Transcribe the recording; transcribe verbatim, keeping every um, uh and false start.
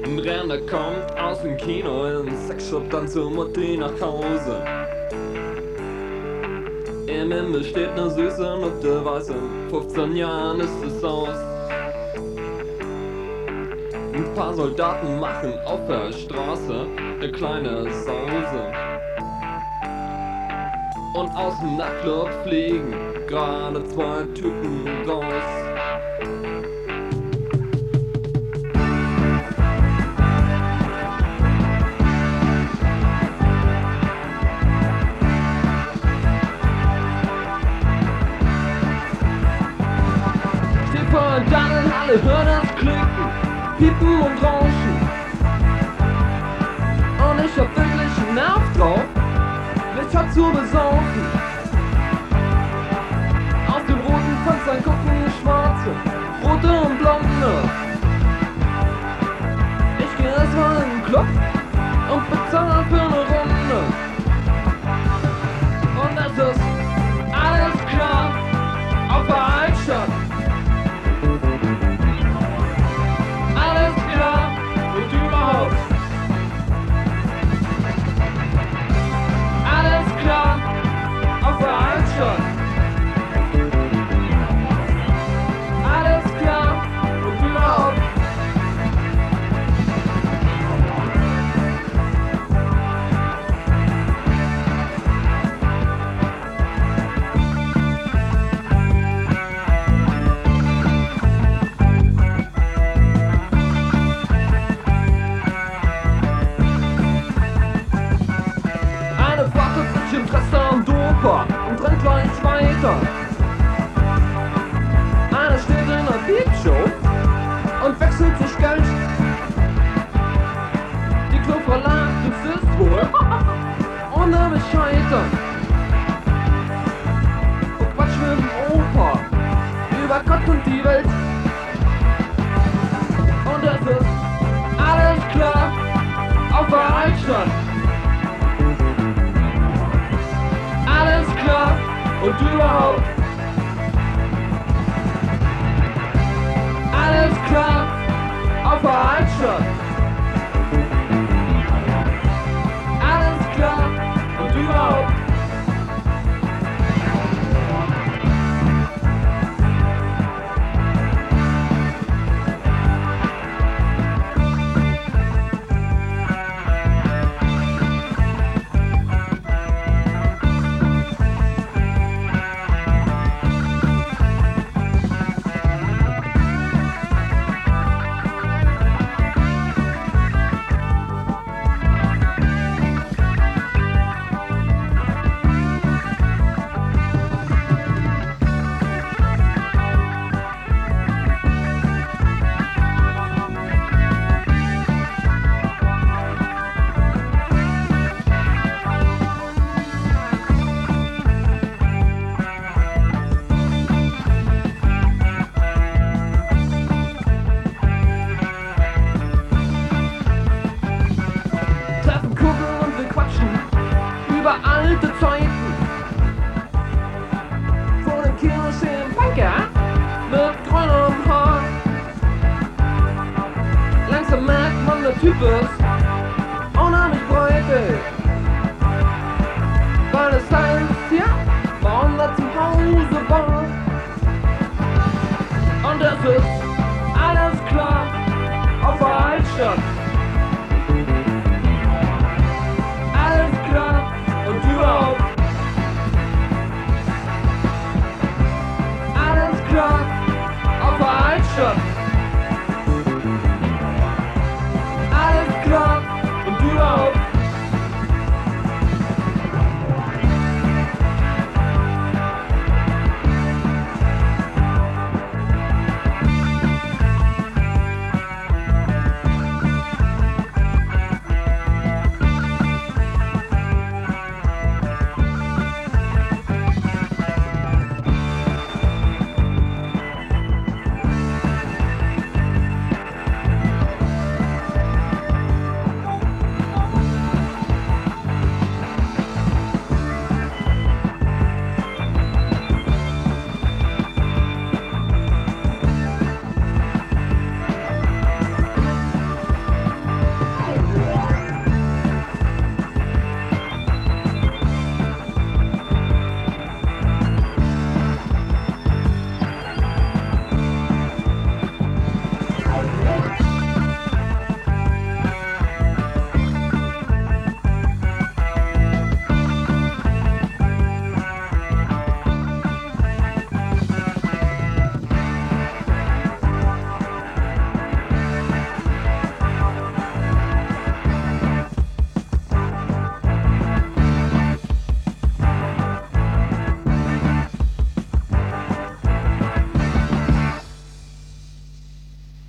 Ein Renner kommt aus dem Kino in Sexshop dann zur Mutti nach Hause. Im Himmel steht ne süße Nutte, weiß in fünfzehn Jahren ist es aus. Ein paar Soldaten machen auf der Straße ne kleine Sause. Und aus dem Nachtclub fliegen gerade zwei Typen raus. Und dann in Halle, hör das Klicken, Piepen und Rauschen. Und ich hab wirklich einen Nerv drauf, mich hat zu besaufen. Aus den roten Fenstern gucken schwarze, rote und blonde. Ich geh erstmal in den Club und bezahl für ne Runde. Und es ist alles klar auf der Altstadt. Und rennt gleich weiter. Einer steht in einer Peepshow und wechselt sich Geld. Die Klofrau lacht, das ist wohl ohne mich scheitern. Und quatsch mit dem Opa über Gott und die Welt. Und es ist alles klar auf der Altstadt. Alles klar und überhaupt. Alles klar auf der Altstadt. Alles klar und überhaupt. Über alte Zeiten. Vor dem Kino stehen Punker mit grünem Haar. Langsam merkt man, der Typ ist unheimlich breit, ey. Weil das heißt, ja, warum er zu Hause war. Und das ist